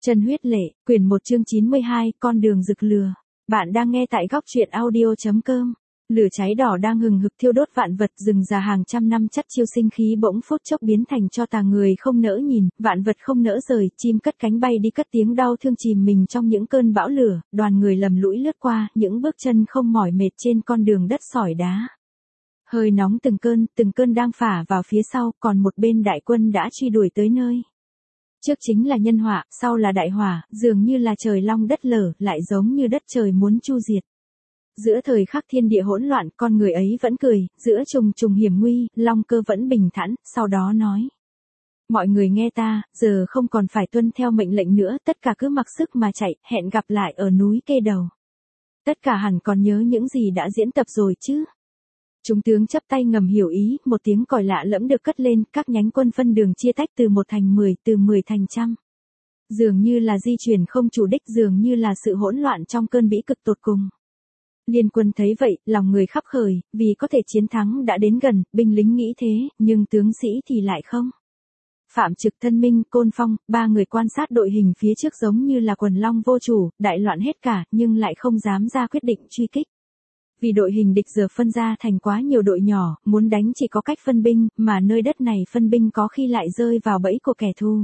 Chân huyết lệ, quyển 1 chương 92, con đường rực lửa. Bạn đang nghe tại góc truyện audio.com. Lửa cháy đỏ đang hừng hực thiêu đốt vạn vật, rừng già hàng trăm năm chất chiêu sinh khí bỗng phút chốc biến thành cho tà, người không nỡ nhìn, vạn vật không nỡ rời, chim cất cánh bay đi cất tiếng đau thương chìm mình trong những cơn bão lửa, đoàn người lầm lũi lướt qua, những bước chân không mỏi mệt trên con đường đất sỏi đá. Hơi nóng từng cơn đang phả vào phía sau, còn một bên đại quân đã truy đuổi tới nơi. Trước chính là nhân họa, sau là đại hỏa, dường như là trời long đất lở, lại giống như đất trời muốn chu diệt. Giữa thời khắc thiên địa hỗn loạn, con người ấy vẫn cười, giữa trùng trùng hiểm nguy, Long Cơ vẫn bình thản, sau đó nói. Mọi người nghe ta, giờ không còn phải tuân theo mệnh lệnh nữa, tất cả cứ mặc sức mà chạy, hẹn gặp lại ở núi Kê Đầu. Tất cả hẳn còn nhớ những gì đã diễn tập rồi chứ. Chúng tướng chắp tay ngầm hiểu ý, một tiếng còi lạ lẫm được cất lên, các nhánh quân phân đường chia tách từ 1 thành 10, từ 10 thành trăm. Dường như là di chuyển không chủ đích, dường như là sự hỗn loạn trong cơn bĩ cực tột cùng. Liên quân thấy vậy, lòng người khắp khởi, vì có thể chiến thắng đã đến gần, binh lính nghĩ thế, nhưng tướng sĩ thì lại không. Phạm Trực, Thân Minh, Côn Phong, 3 người quan sát đội hình phía trước giống như là quần long vô chủ, đại loạn hết cả, nhưng lại không dám ra quyết định truy kích. Vì đội hình địch giờ phân ra thành quá nhiều đội nhỏ, muốn đánh chỉ có cách phân binh, mà nơi đất này phân binh có khi lại rơi vào bẫy của kẻ thù.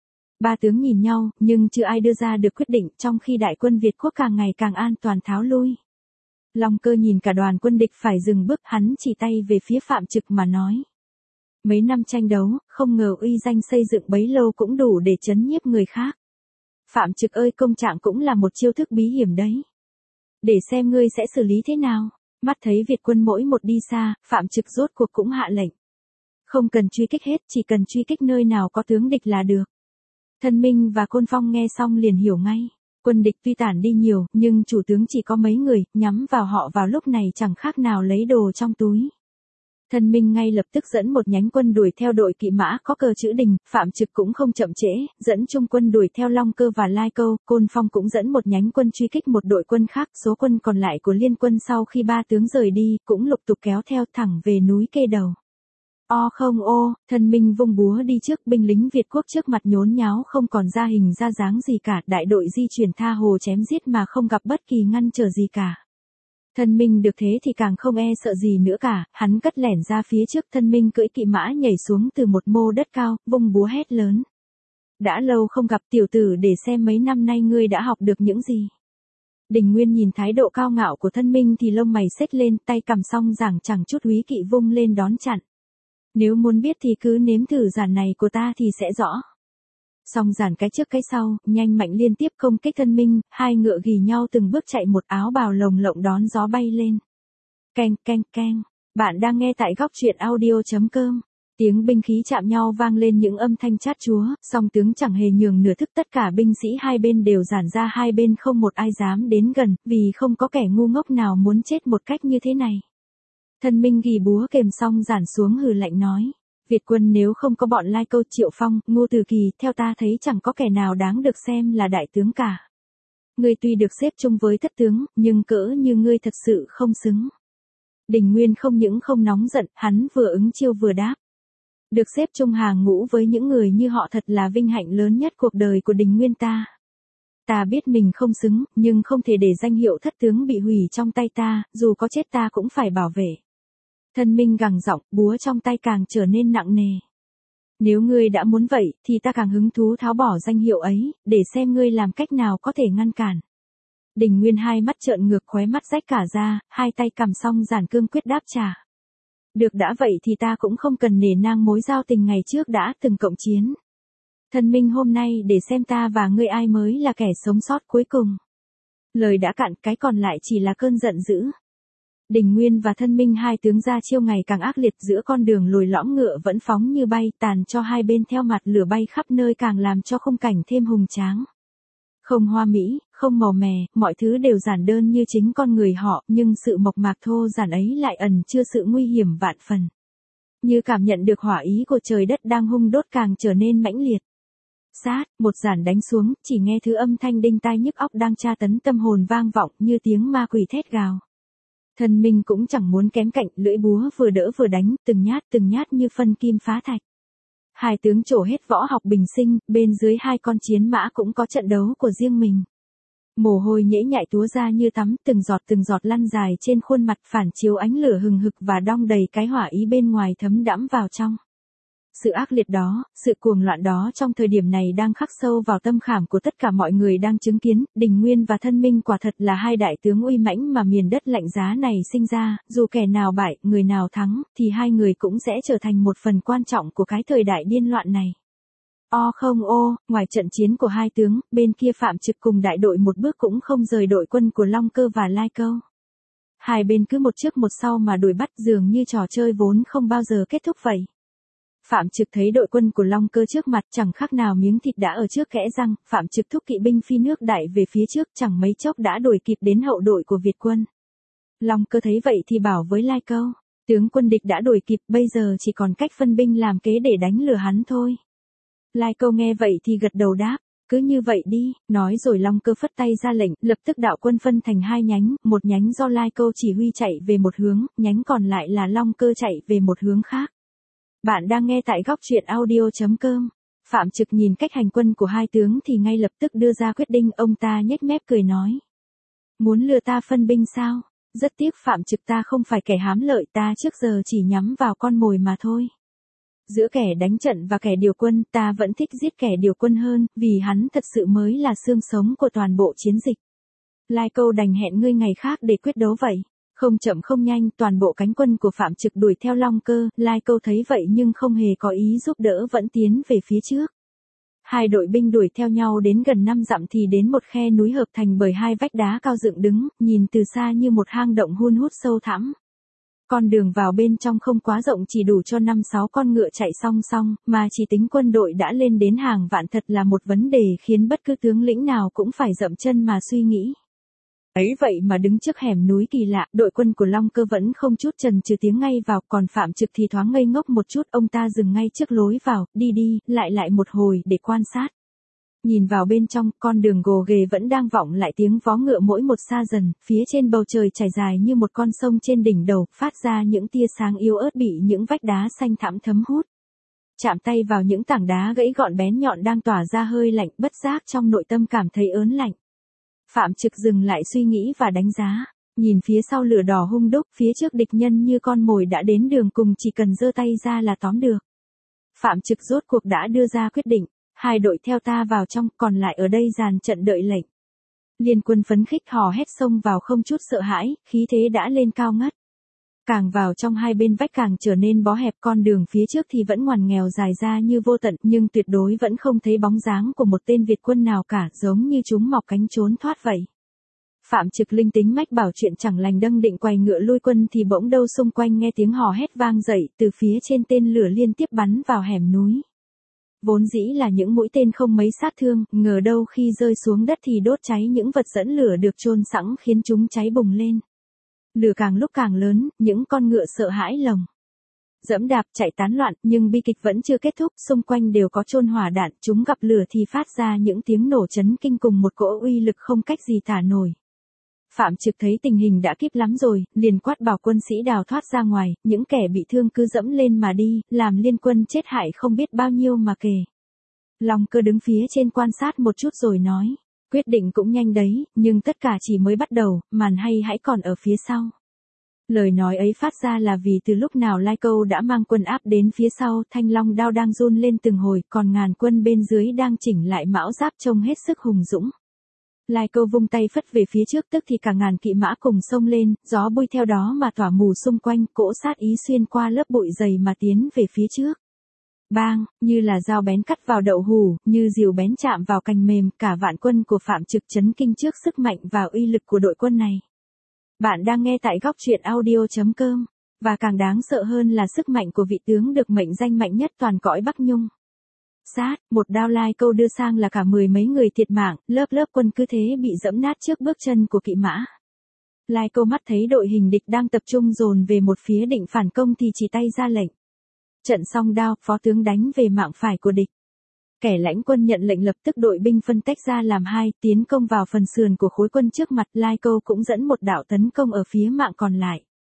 3 tướng nhìn nhau, nhưng chưa ai đưa ra được quyết định, trong khi đại quân Việt quốc càng ngày càng an toàn tháo lui. Long Cơ nhìn cả đoàn quân địch phải dừng bước, hắn chỉ tay về phía Phạm Trực mà nói. Mấy năm tranh đấu, không ngờ uy danh xây dựng bấy lâu cũng đủ để trấn nhiếp người khác. Phạm Trực ơi, công trạng cũng là một chiêu thức bí hiểm đấy. Để xem ngươi sẽ xử lý thế nào. Mắt thấy Việt quân mỗi một đi xa, Phạm Trực rốt cuộc cũng hạ lệnh. Không cần truy kích hết, chỉ cần truy kích nơi nào có tướng địch là được. Thân Minh và Côn Phong nghe xong liền hiểu ngay. Quân địch tuy tản đi nhiều, nhưng chủ tướng chỉ có mấy người, nhắm vào họ vào lúc này chẳng khác nào lấy đồ trong túi. Thân Minh ngay lập tức dẫn một nhánh quân đuổi theo đội kỵ mã có cờ chữ Đình, Phạm Trực cũng không chậm trễ, dẫn trung quân đuổi theo Long Cơ và Lai Câu, Côn Phong cũng dẫn một nhánh quân truy kích một đội quân khác, số quân còn lại của liên quân sau khi 3 tướng rời đi, cũng lục tục kéo theo thẳng về núi Kê Đầu. Thân Minh vung búa đi trước, binh lính Việt quốc trước mặt nhốn nháo không còn ra hình ra dáng gì cả, đại đội di chuyển tha hồ chém giết mà không gặp bất kỳ ngăn trở gì cả. Thân Minh được thế thì càng không e sợ gì nữa cả, hắn cất lẻn ra phía trước, Thân Minh cưỡi kỵ mã nhảy xuống từ một mô đất cao, vung búa hét lớn. Đã lâu không gặp tiểu tử, để xem mấy năm nay ngươi đã học được những gì. Đình Nguyên nhìn thái độ cao ngạo của Thân Minh thì lông mày xếch lên, tay cầm song giảng chẳng chút húy kỵ vung lên đón chặn. Nếu muốn biết thì cứ nếm thử giản này của ta thì sẽ rõ. Song giản cái trước cái sau, nhanh mạnh liên tiếp công kích Thân Minh, 2 ngựa ghì nhau từng bước chạy, một áo bào lồng lộng đón gió bay lên. Keng keng keng, bạn đang nghe tại góc truyện audio.com. Tiếng binh khí chạm nhau vang lên những âm thanh chát chúa, song tướng chẳng hề nhường nửa thức, tất cả binh sĩ hai bên đều giản ra hai bên, không một ai dám đến gần, vì không có kẻ ngu ngốc nào muốn chết một cách như thế này. Thân Minh ghi búa kềm xong giản xuống hừ lạnh nói. Việt quân nếu không có bọn Lai Câu, Triệu Phong, Ngô Từ Kỳ, theo ta thấy chẳng có kẻ nào đáng được xem là đại tướng cả. Ngươi tuy được xếp chung với thất tướng, nhưng cỡ như ngươi thật sự không xứng. Đình Nguyên không những không nóng giận, hắn vừa ứng chiêu vừa đáp. Được xếp chung hàng ngũ với những người như họ thật là vinh hạnh lớn nhất cuộc đời của Đình Nguyên ta. Ta biết mình không xứng, nhưng không thể để danh hiệu thất tướng bị hủy trong tay ta, dù có chết ta cũng phải bảo vệ. Thân Minh gằn giọng, búa trong tay càng trở nên nặng nề. Nếu ngươi đã muốn vậy, thì ta càng hứng thú tháo bỏ danh hiệu ấy, để xem ngươi làm cách nào có thể ngăn cản. Đình Nguyên hai mắt trợn ngược, khóe mắt rách cả ra, hai tay cầm song giản cương quyết đáp trả. Được đã vậy thì ta cũng không cần nể nang mối giao tình ngày trước đã từng cộng chiến. Thân Minh hôm nay để xem ta và ngươi ai mới là kẻ sống sót cuối cùng. Lời đã cạn, cái còn lại chỉ là cơn giận dữ. Đình Nguyên và Thân Minh hai tướng ra chiêu ngày càng ác liệt, giữa con đường lồi lõm ngựa vẫn phóng như bay, tàn cho hai bên theo mặt lửa bay khắp nơi, càng làm cho khung cảnh thêm hùng tráng. Không hoa mỹ, không màu mè, mọi thứ đều giản đơn như chính con người họ, nhưng sự mộc mạc thô giản ấy lại ẩn chứa sự nguy hiểm vạn phần. Như cảm nhận được hỏa ý của trời đất đang hung đốt càng trở nên mãnh liệt. Sát, một giản đánh xuống, chỉ nghe thứ âm thanh đinh tai nhức óc đang tra tấn tâm hồn vang vọng như tiếng ma quỷ thét gào. Thân Minh cũng chẳng muốn kém cạnh, lưỡi búa vừa đỡ vừa đánh, từng nhát như phân kim phá thạch. Hai tướng trổ hết võ học bình sinh, bên dưới hai con chiến mã cũng có trận đấu của riêng mình. Mồ hôi nhễ nhại túa ra như tắm, từng giọt lăn dài trên khuôn mặt phản chiếu ánh lửa hừng hực và đong đầy cái hỏa ý bên ngoài thấm đẫm vào trong. Sự ác liệt đó, sự cuồng loạn đó trong thời điểm này đang khắc sâu vào tâm khảm của tất cả mọi người đang chứng kiến, Đình Nguyên và Thân Minh quả thật là hai đại tướng uy mãnh mà miền đất lạnh giá này sinh ra, dù kẻ nào bại, người nào thắng, thì hai người cũng sẽ trở thành một phần quan trọng của cái thời đại điên loạn này. Ngoài trận chiến của hai tướng, bên kia Phạm Trực cùng đại đội một bước cũng không rời đội quân của Long Cơ và Lai Câu. Hai bên cứ một trước một sau mà đuổi bắt, dường như trò chơi vốn không bao giờ kết thúc vậy. Phạm Trực thấy đội quân của Long Cơ trước mặt chẳng khác nào miếng thịt đã ở trước kẽ răng, Phạm Trực thúc kỵ binh phi nước đại về phía trước, chẳng mấy chốc đã đuổi kịp đến hậu đội của Việt quân. Long Cơ thấy vậy thì bảo với Lai Câu, tướng quân địch đã đuổi kịp, bây giờ chỉ còn cách phân binh làm kế để đánh lừa hắn thôi. Lai Câu nghe vậy thì gật đầu đáp, cứ như vậy đi, nói rồi Long Cơ phất tay ra lệnh, lập tức đạo quân phân thành hai nhánh, một nhánh do Lai Câu chỉ huy chạy về một hướng, nhánh còn lại là Long Cơ chạy về một hướng khác. Bạn đang nghe tại góc truyện audio.com. Phạm Trực nhìn cách hành quân của hai tướng thì ngay lập tức đưa ra quyết định, ông ta nhếch mép cười nói. Muốn lừa ta phân binh sao? Rất tiếc Phạm Trực, ta không phải kẻ hám lợi, ta trước giờ chỉ nhắm vào con mồi mà thôi. Giữa kẻ đánh trận và kẻ điều quân, ta vẫn thích giết kẻ điều quân hơn, vì hắn thật sự mới là xương sống của toàn bộ chiến dịch. Lai Câu đành hẹn ngươi ngày khác để quyết đấu vậy. Không chậm không nhanh, toàn bộ cánh quân của Phạm Trực đuổi theo Long Cơ, Lai Câu thấy vậy nhưng không hề có ý giúp đỡ, vẫn tiến về phía trước. Hai đội binh đuổi theo nhau đến gần 5 dặm thì đến một khe núi hợp thành bởi hai vách đá cao dựng đứng, nhìn từ xa như một hang động hun hút sâu thẳm. Con đường vào bên trong không quá rộng, chỉ đủ cho 5-6 con ngựa chạy song song, mà chỉ tính quân đội đã lên đến hàng vạn thật là một vấn đề khiến bất cứ tướng lĩnh nào cũng phải dậm chân mà suy nghĩ. Ấy vậy mà đứng trước hẻm núi kỳ lạ, đội quân của Long Cơ vẫn không chút chần chừ tiến ngay vào, còn Phạm Trực thì thoáng ngây ngốc một chút, ông ta dừng ngay trước lối vào, đi lại một hồi để quan sát. Nhìn vào bên trong, con đường gồ ghề vẫn đang vọng lại tiếng vó ngựa mỗi một xa dần, phía trên bầu trời trải dài như một con sông trên đỉnh đầu, phát ra những tia sáng yếu ớt bị những vách đá xanh thẳm thấm hút. Chạm tay vào những tảng đá gãy gọn bén nhọn đang tỏa ra hơi lạnh, bất giác trong nội tâm cảm thấy ớn lạnh. Phạm Trực dừng lại suy nghĩ và đánh giá, nhìn phía sau lửa đỏ hung đúc, phía trước địch nhân như con mồi đã đến đường cùng, chỉ cần giơ tay ra là tóm được. Phạm Trực rốt cuộc đã đưa ra quyết định, hai đội theo ta vào trong, còn lại ở đây dàn trận đợi lệnh. Liên quân phấn khích hò hét xông vào không chút sợ hãi, khí thế đã lên cao ngất. Càng vào trong hai bên vách càng trở nên bó hẹp, con đường phía trước thì vẫn ngoằn nghèo dài ra như vô tận, nhưng tuyệt đối vẫn không thấy bóng dáng của một tên Việt quân nào cả, giống như chúng mọc cánh trốn thoát vậy. Phạm Trực linh tính mách bảo chuyện chẳng lành, đang định quay ngựa lui quân thì bỗng đâu xung quanh nghe tiếng hò hét vang dậy, từ phía trên tên lửa liên tiếp bắn vào hẻm núi. Vốn dĩ là những mũi tên không mấy sát thương, ngờ đâu khi rơi xuống đất thì đốt cháy những vật dẫn lửa được chôn sẵn, khiến chúng cháy bùng lên. Lửa càng lúc càng lớn, những con ngựa sợ hãi lồng dẫm đạp chạy tán loạn, nhưng bi kịch vẫn chưa kết thúc, xung quanh đều có chôn hỏa đạn, chúng gặp lửa thì phát ra những tiếng nổ chấn kinh cùng một cỗ uy lực không cách gì tả nổi. Phạm Trực thấy tình hình đã kíp lắm rồi, liền quát bảo quân sĩ đào thoát ra ngoài, những kẻ bị thương cứ dẫm lên mà đi, làm liên quân chết hại không biết bao nhiêu mà kể. Long Cơ đứng phía trên quan sát một chút rồi nói, quyết định cũng nhanh đấy, nhưng tất cả chỉ mới bắt đầu, màn hay hãy còn ở phía sau. Lời nói ấy phát ra là vì từ lúc nào Lai Câu đã mang quân áp đến phía sau, thanh long đao đang run lên từng hồi, còn ngàn quân bên dưới đang chỉnh lại mão giáp trông hết sức hùng dũng. Lai Câu vung tay phất về phía trước, tức thì cả ngàn kỵ mã cùng xông lên, gió bụi theo đó mà tỏa mù xung quanh, cỗ sát ý xuyên qua lớp bụi dày mà tiến về phía trước. Bang, như là dao bén cắt vào đậu hủ, như diều bén chạm vào cành mềm, cả vạn quân của Phạm Trực chấn kinh trước sức mạnh và uy lực của đội quân này. Bạn đang nghe tại góc truyện audio.com, và càng đáng sợ hơn là sức mạnh của vị tướng được mệnh danh mạnh nhất toàn cõi Bắc Nhung. Sát, một đao Lai Câu đưa sang là cả 10 mấy người thiệt mạng, lớp quân cứ thế bị dẫm nát trước bước chân của kỵ mã. Lai Câu mắt thấy đội hình địch đang tập trung dồn về một phía định phản công thì chỉ tay ra lệnh. Trận song đao, phó tướng đánh về mạng phải của địch. Kẻ lãnh quân nhận lệnh, lập tức đội binh phân tách ra làm hai, tiến công vào phần sườn của khối quân trước mặt. Lai Câu cũng dẫn một đạo tấn công ở phía mạng còn lại.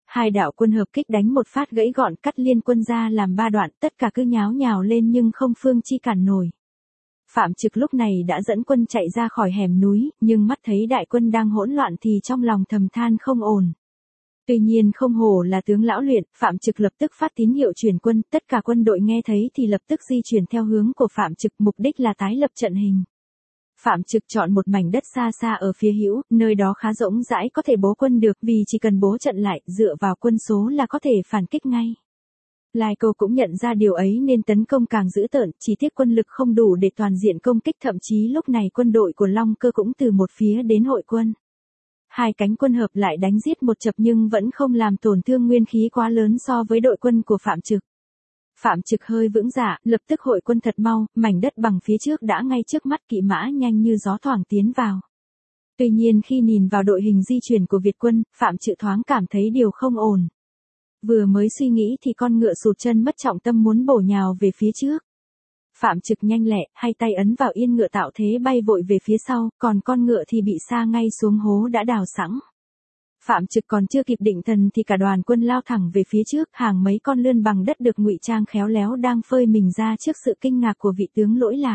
Hai đạo quân hợp kích đánh một phát gãy gọn cắt Liên quân ra làm ba đoạn, tất cả cứ nháo nhào lên nhưng không phương chi cản nổi. Phạm Trực lúc này đã dẫn quân chạy ra khỏi hẻm núi, nhưng mắt thấy đại quân đang hỗn loạn thì trong lòng thầm than không ổn. Tuy nhiên không hổ là tướng lão luyện, Phạm Trực lập tức phát tín hiệu chuyển quân, tất cả quân đội nghe thấy thì lập tức di chuyển theo hướng của Phạm Trực, mục đích là tái lập trận hình. Phạm Trực chọn một mảnh đất xa xa ở phía hữu, nơi đó khá rỗng rãi có thể bố quân được vì chỉ cần bố trận lại, dựa vào quân số là có thể phản kích ngay. Lai Câu cũng nhận ra điều ấy nên tấn công càng dữ tợn, chỉ tiếc quân lực không đủ để toàn diện công kích, thậm chí lúc này quân đội của Long Cơ cũng từ một phía đến hội quân. Hai cánh quân hợp lại đánh giết một chập nhưng vẫn không làm tổn thương nguyên khí quá lớn so với đội quân của Phạm Trực. Phạm Trực hơi vững dạ, lập tức hội quân thật mau, mảnh đất bằng phía trước đã ngay trước mắt, kỵ mã nhanh như gió thoảng tiến vào. Tuy nhiên khi nhìn vào đội hình di chuyển của Việt quân, Phạm Trực thoáng cảm thấy điều không ổn. Vừa mới suy nghĩ thì con ngựa sụt chân mất trọng tâm muốn bổ nhào về phía trước. Phạm Trực nhanh lẹ, hai tay ấn vào yên ngựa tạo thế bay vội về phía sau, còn con ngựa thì bị sa ngay xuống hố đã đào sẵn. Phạm Trực còn chưa kịp định thần thì cả đoàn quân lao thẳng về phía trước, hàng mấy con lươn bằng đất được ngụy trang khéo léo đang phơi mình ra trước sự kinh ngạc của vị tướng Lỗi Lạc.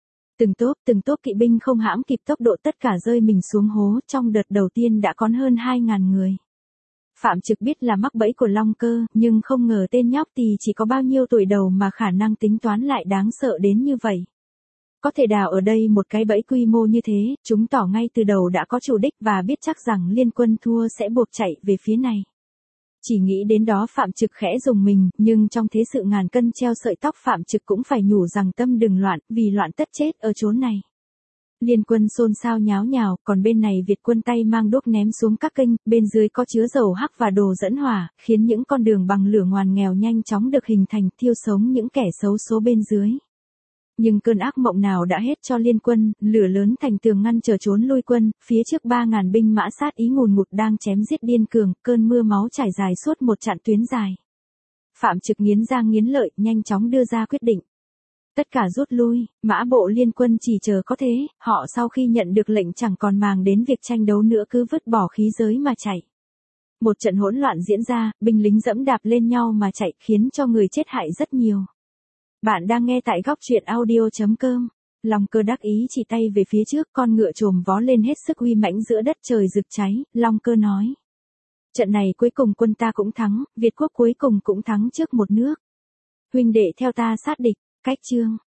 Từng tốp kỵ binh không hãm kịp tốc độ tất cả rơi mình xuống hố, trong đợt đầu tiên đã có hơn 2.000 người. Phạm Trực biết là mắc bẫy của Long Cơ, nhưng không ngờ tên nhóc thì chỉ có bao nhiêu tuổi đầu mà khả năng tính toán lại đáng sợ đến như vậy. Có thể đào ở đây một cái bẫy quy mô như thế, chúng tỏ ngay từ đầu đã có chủ đích và biết chắc rằng Liên quân thua sẽ buộc chạy về phía này. Chỉ nghĩ đến đó Phạm Trực khẽ rùng mình, nhưng trong thế sự ngàn cân treo sợi tóc Phạm Trực cũng phải nhủ rằng tâm đừng loạn, vì loạn tất chết ở chốn này. Liên quân xôn xao nháo nhào, còn bên này Việt quân tay mang đuốc ném xuống các kênh, bên dưới có chứa dầu hắc và đồ dẫn hỏa, khiến những con đường bằng lửa ngoằn nghèo nhanh chóng được hình thành, thiêu sống những kẻ xấu số bên dưới. Nhưng cơn ác mộng nào đã hết cho Liên quân, lửa lớn thành tường ngăn trở trốn lui quân, phía trước 3.000 binh mã sát ý ngùn ngụt đang chém giết điên cường, cơn mưa máu trải dài suốt một chặng tuyến dài. Phạm Trực nghiến răng nghiến lợi, nhanh chóng đưa ra quyết định. Tất cả rút lui, mã bộ Liên quân chỉ chờ có thế, họ sau khi nhận được lệnh chẳng còn màng đến việc tranh đấu nữa cứ vứt bỏ khí giới mà chạy. Một trận hỗn loạn diễn ra, binh lính dẫm đạp lên nhau mà chạy, khiến cho người chết hại rất nhiều. Bạn đang nghe tại góc truyện audio.com. Long Cơ đắc ý chỉ tay về phía trước, con ngựa trồm vó lên hết sức uy mãnh giữa đất trời rực cháy, Long Cơ nói. Trận này cuối cùng quân ta cũng thắng, Việt quốc cuối cùng cũng thắng trước một nước. Huynh đệ theo ta sát địch, cách chương.